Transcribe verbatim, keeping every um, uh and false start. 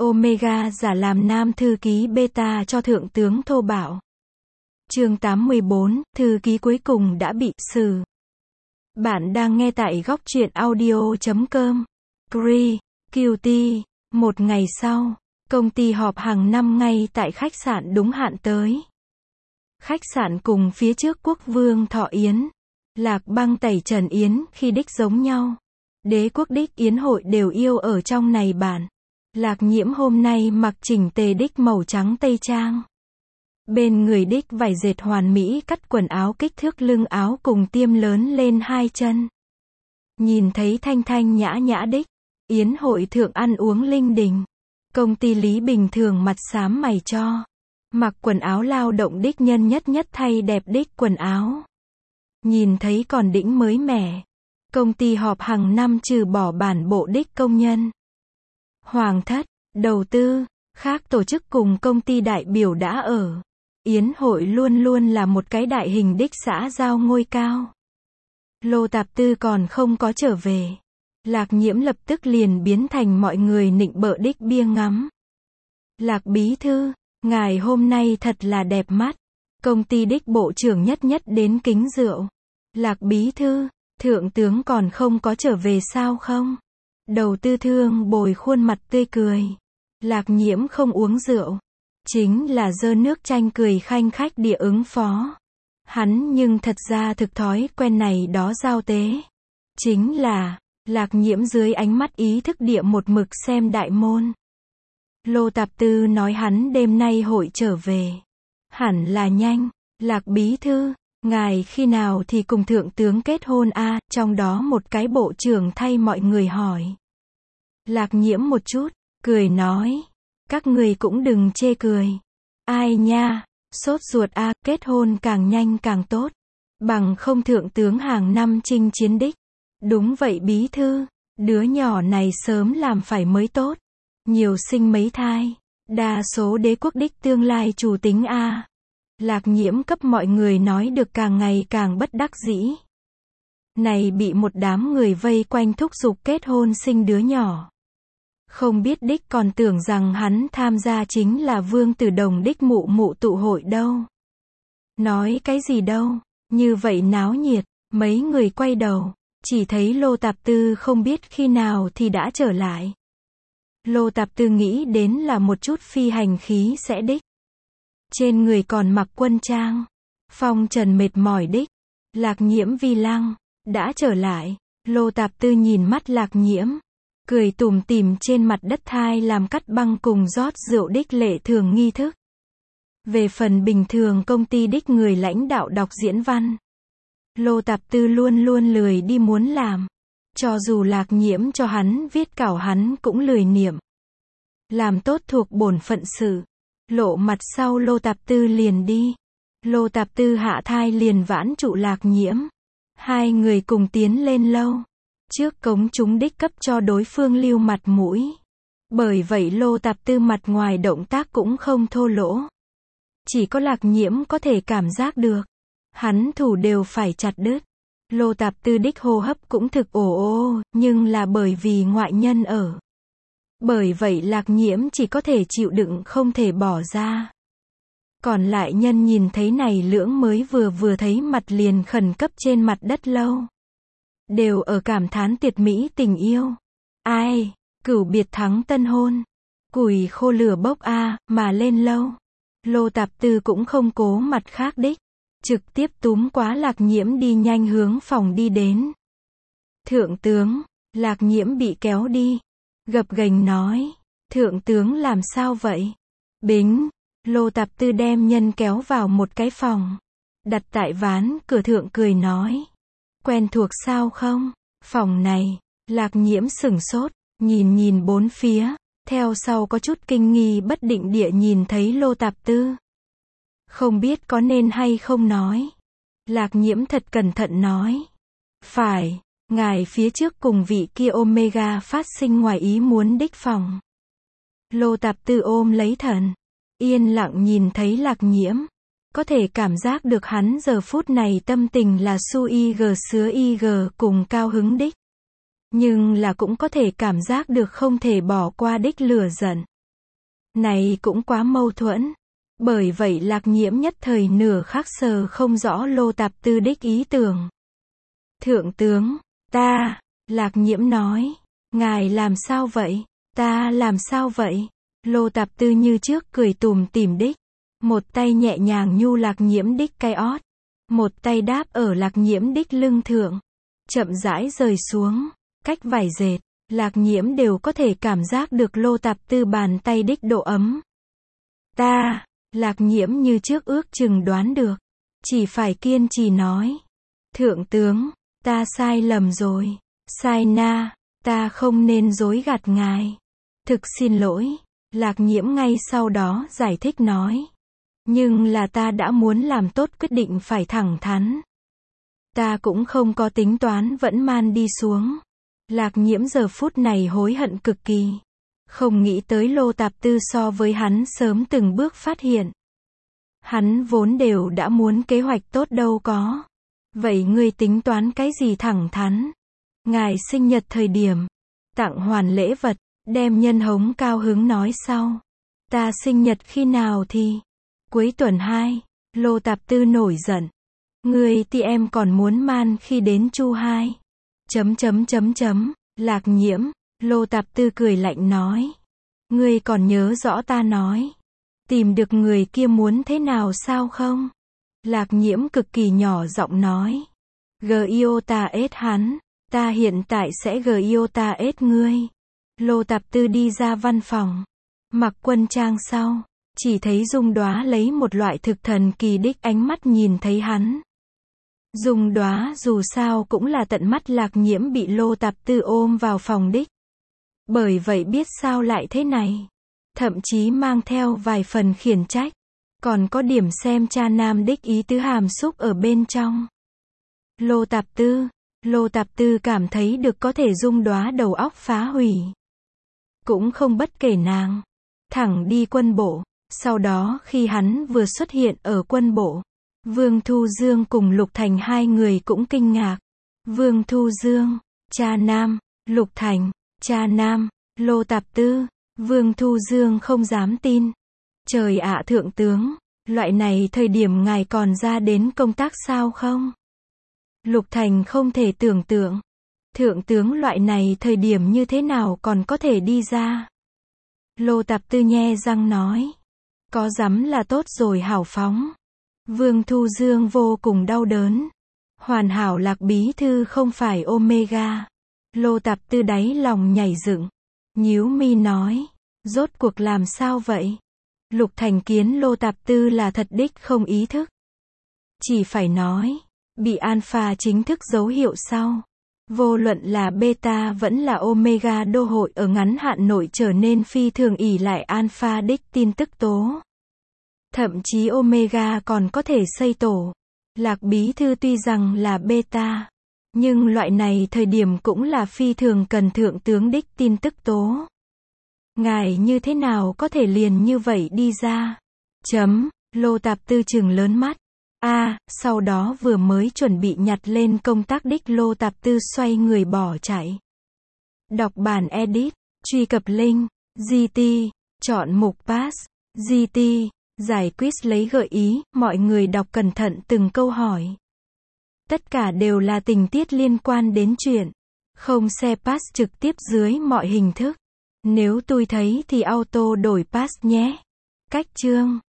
Omega giả làm nam thư ký beta cho thượng tướng thô bạo. Chương tám mươi bốn, thư ký cuối cùng đã bị xử. Bạn đang nghe tại góc truyện audio chấm com. Cree, quy tê. Một ngày sau, công ty họp hàng năm ngay tại khách sạn đúng hạn tới. Khách sạn cùng phía trước Quốc vương Thọ Yến, Lạc Băng tẩy Trần Yến khi đích giống nhau. Đế quốc đích yến hội đều yêu ở trong này bản. Lạc Nhiễm hôm nay mặc chỉnh tề đích màu trắng tây trang. Bên người đích vải dệt hoàn mỹ cắt quần áo kích thước lưng áo cùng tiêm lớn lên hai chân. Nhìn thấy thanh thanh nhã nhã đích, yến hội thượng ăn uống linh đình. Công ty Lý bình thường mặt xám mày cho. Mặc quần áo lao động đích nhân nhất nhất thay đẹp đích quần áo. Nhìn thấy còn đĩnh mới mẻ. Công ty họp hàng năm trừ bỏ bản bộ đích công nhân. Hoàng thất, đầu tư, khác tổ chức cùng công ty đại biểu đã ở. Yến hội luôn luôn là một cái đại hình đích xã giao ngôi cao. Lô Tạp Tư còn không có trở về. Lạc Nhiễm lập tức liền biến thành mọi người nịnh bợ đích bia ngắm. Lạc bí thư, ngài hôm nay thật là đẹp mắt. Công ty đích bộ trưởng nhất nhất đến kính rượu. Lạc bí thư, thượng tướng còn không có trở về sao không? Đầu tư thương bồi khuôn mặt tươi cười. Lạc Nhiễm không uống rượu. Chính là dơ nước chanh cười khanh khách địa ứng phó. Hắn nhưng thật ra thực thói quen này đó giao tế. Chính là, Lạc Nhiễm dưới ánh mắt ý thức địa một mực xem đại môn. Lô Tạp Tư nói hắn đêm nay hội trở về. Hẳn là nhanh. Lạc bí thư, ngài khi nào thì cùng thượng tướng kết hôn a? À, trong đó một cái bộ trưởng thay mọi người hỏi. Lạc Nhiễm một chút, cười nói. Các người cũng đừng chê cười. Ai nha, sốt ruột a, à, kết hôn càng nhanh càng tốt. Bằng không thượng tướng hàng năm chinh chiến đích. Đúng vậy bí thư, đứa nhỏ này sớm làm phải mới tốt. Nhiều sinh mấy thai. Đa số đế quốc đích tương lai chủ tính a. À. Lạc Nhiễm cấp mọi người nói được càng ngày càng bất đắc dĩ. Này bị một đám người vây quanh thúc giục kết hôn sinh đứa nhỏ. Không biết đích còn tưởng rằng hắn tham gia chính là Vương Tử Đồng đích mụ mụ tụ hội đâu. Nói cái gì đâu, như vậy náo nhiệt, mấy người quay đầu, chỉ thấy Lô Tạp Tư không biết khi nào thì đã trở lại. Lô Tạp Tư nghĩ đến là một chút phi hành khí sẽ đích. Trên người còn mặc quân trang. Phong trần mệt mỏi đích. Lạc Nhiễm vi lăng, đã trở lại. Lô Tạp Tư nhìn mắt Lạc Nhiễm. Cười tủm tỉm trên mặt đất thai làm cắt băng cùng rót rượu đích lệ thường nghi thức. Về phần bình thường công ty đích người lãnh đạo đọc diễn văn. Lô Tạp Tư luôn luôn lười đi muốn làm. Cho dù Lạc Nhiễm cho hắn viết cảo hắn cũng lười niệm. Làm tốt thuộc bổn phận sự. Lộ mặt sau Lô Tạp Tư liền đi. Lô Tạp Tư hạ thai liền vãn trụ Lạc Nhiễm. Hai người cùng tiến lên lâu. Trước cống chúng đích cấp cho đối phương lưu mặt mũi. Bởi vậy Lô Tạp Tư mặt ngoài động tác cũng không thô lỗ. Chỉ có Lạc Nhiễm có thể cảm giác được. Hắn thủ đều phải chặt đứt. Lô Tạp Tư đích hô hấp cũng thực ồ ô, nhưng là bởi vì ngoại nhân ở. Bởi vậy Lạc Nhiễm chỉ có thể chịu đựng không thể bỏ ra. Còn lại nhân nhìn thấy này lưỡng mới vừa vừa thấy mặt liền khẩn cấp trên mặt đất lâu. Đều ở cảm thán tuyệt mỹ tình yêu. Ai, cửu biệt thắng tân hôn. Củi khô lửa bốc a, à, mà lên lâu. Lô Tạp Tư cũng không cố mặt khác đích. Trực tiếp túm quá Lạc Nhiễm đi nhanh hướng phòng đi đến. Thượng tướng, Lạc Nhiễm bị kéo đi. Gập ghềnh nói, thượng tướng làm sao vậy? Bính, Lô Tạp Tư đem nhân kéo vào một cái phòng. Đặt tại ván cửa thượng cười nói. Quen thuộc sao không? Phòng này, Lạc Nhiễm sửng sốt, nhìn nhìn bốn phía, theo sau có chút kinh nghi bất định địa nhìn thấy Lô Tạp Tư. Không biết có nên hay không nói. Lạc Nhiễm thật cẩn thận nói. Phải, ngài phía trước cùng vị kia Omega phát sinh ngoài ý muốn đích phòng. Lô Tạp Tư ôm lấy thần. Yên lặng nhìn thấy Lạc Nhiễm. Có thể cảm giác được hắn giờ phút này tâm tình là su y g sứa y g cùng cao hứng đích. Nhưng là cũng có thể cảm giác được không thể bỏ qua đích lửa giận. Này cũng quá mâu thuẫn. Bởi vậy Lạc Nhiễm nhất thời nửa khắc sờ không rõ Lô Tạp Tư đích ý tưởng. Thượng tướng, ta, Lạc Nhiễm nói, ngài làm sao vậy? Ta làm sao vậy? Lô Tạp Tư như trước cười tủm tỉm đích. Một tay nhẹ nhàng nhu Lạc Nhiễm đích cái ót. Một tay đáp ở Lạc Nhiễm đích lưng thượng. Chậm rãi rời xuống. Cách vài dệt, Lạc Nhiễm đều có thể cảm giác được Lô Tạp Tư bàn tay đích độ ấm. Ta, Lạc Nhiễm như trước ước chừng đoán được. Chỉ phải kiên trì nói. Thượng tướng, ta sai lầm rồi. Sai na, ta không nên dối gạt ngài. Thực xin lỗi. Lạc Nhiễm ngay sau đó giải thích nói. Nhưng là ta đã muốn làm tốt quyết định phải thẳng thắn. Ta cũng không có tính toán vẫn man đi xuống. Lạc Nhiễm giờ phút này hối hận cực kỳ. Không nghĩ tới Lô Tạp Tư so với hắn sớm từng bước phát hiện. Hắn vốn đều đã muốn kế hoạch tốt đâu có. Vậy ngươi tính toán cái gì thẳng thắn? Ngài sinh nhật thời điểm. Tặng hoàn lễ vật. Đem nhân hống cao hứng nói sau. Ta sinh nhật khi nào thì? Cuối tuần hai. Lô Tạp Tư nổi giận. Ngươi thì em còn muốn man khi đến chu hai. Chấm chấm chấm chấm. Lạc Nhiễm. Lô Tạp Tư cười lạnh nói. Ngươi còn nhớ rõ ta nói. Tìm được người kia muốn thế nào sao không? Lạc Nhiễm cực kỳ nhỏ giọng nói. Giota ết hắn. Ta hiện tại sẽ Giota ết ngươi. Lô Tạp Tư đi ra văn phòng. Mặc quân trang sau. Chỉ thấy Dung Đóa lấy một loại thực thần kỳ đích ánh mắt nhìn thấy hắn. Dung Đóa dù sao cũng là tận mắt Lạc Nhiễm bị Lô Tạp Tư ôm vào phòng đích. Bởi vậy biết sao lại thế này. Thậm chí mang theo vài phần khiển trách. Còn có điểm xem cha nam đích ý tứ hàm xúc ở bên trong. Lô Tạp Tư. Lô Tạp Tư cảm thấy được có thể Dung Đóa đầu óc phá hủy. Cũng không bất kể nàng. Thẳng đi quân bộ. Sau đó khi hắn vừa xuất hiện ở quân bộ. Vương Thu Dương cùng Lục Thành hai người cũng kinh ngạc. Vương Thu Dương. Cha nam. Lục Thành. Cha nam. Lô Tạp Tư. Vương Thu Dương không dám tin. Trời ạ thượng tướng. Loại này thời điểm ngài còn ra đến công tác sao không? Lục Thành không thể tưởng tượng. Thượng tướng loại này thời điểm như thế nào còn có thể đi ra? Lô Tạp Tư nhe răng nói. Có dám là tốt rồi hảo phóng. Vương Thu Dương vô cùng đau đớn. Hoàn hảo Lạc bí thư không phải Omega. Lô Tạp Tư đáy lòng nhảy dựng. Nhíu mi nói. Rốt cuộc làm sao vậy? Lục Thành kiến Lô Tạp Tư là thật đích không ý thức. Chỉ phải nói. Bị alpha chính thức dấu hiệu sau. Vô luận là beta vẫn là omega đô hội ở ngắn hạn nội trở nên phi thường ỷ lại alpha đích tin tức tố. Thậm chí omega còn có thể xây tổ. Lạc bí thư tuy rằng là beta. Nhưng loại này thời điểm cũng là phi thường cần thượng tướng đích tin tức tố. Ngài như thế nào có thể liền như vậy đi ra? Chấm. Lô Tạp Tư trừng lớn mắt. A, à, sau đó vừa mới chuẩn bị nhặt lên công tác đích Lô Tạp Tư xoay người bỏ chạy. Đọc bản edit, truy cập link, giê tê, chọn mục pass, giê tê, giải quiz lấy gợi ý, mọi người đọc cẩn thận từng câu hỏi. Tất cả đều là tình tiết liên quan đến chuyện. Không xe pass trực tiếp dưới mọi hình thức. Nếu tôi thấy thì auto đổi pass nhé. Cách chương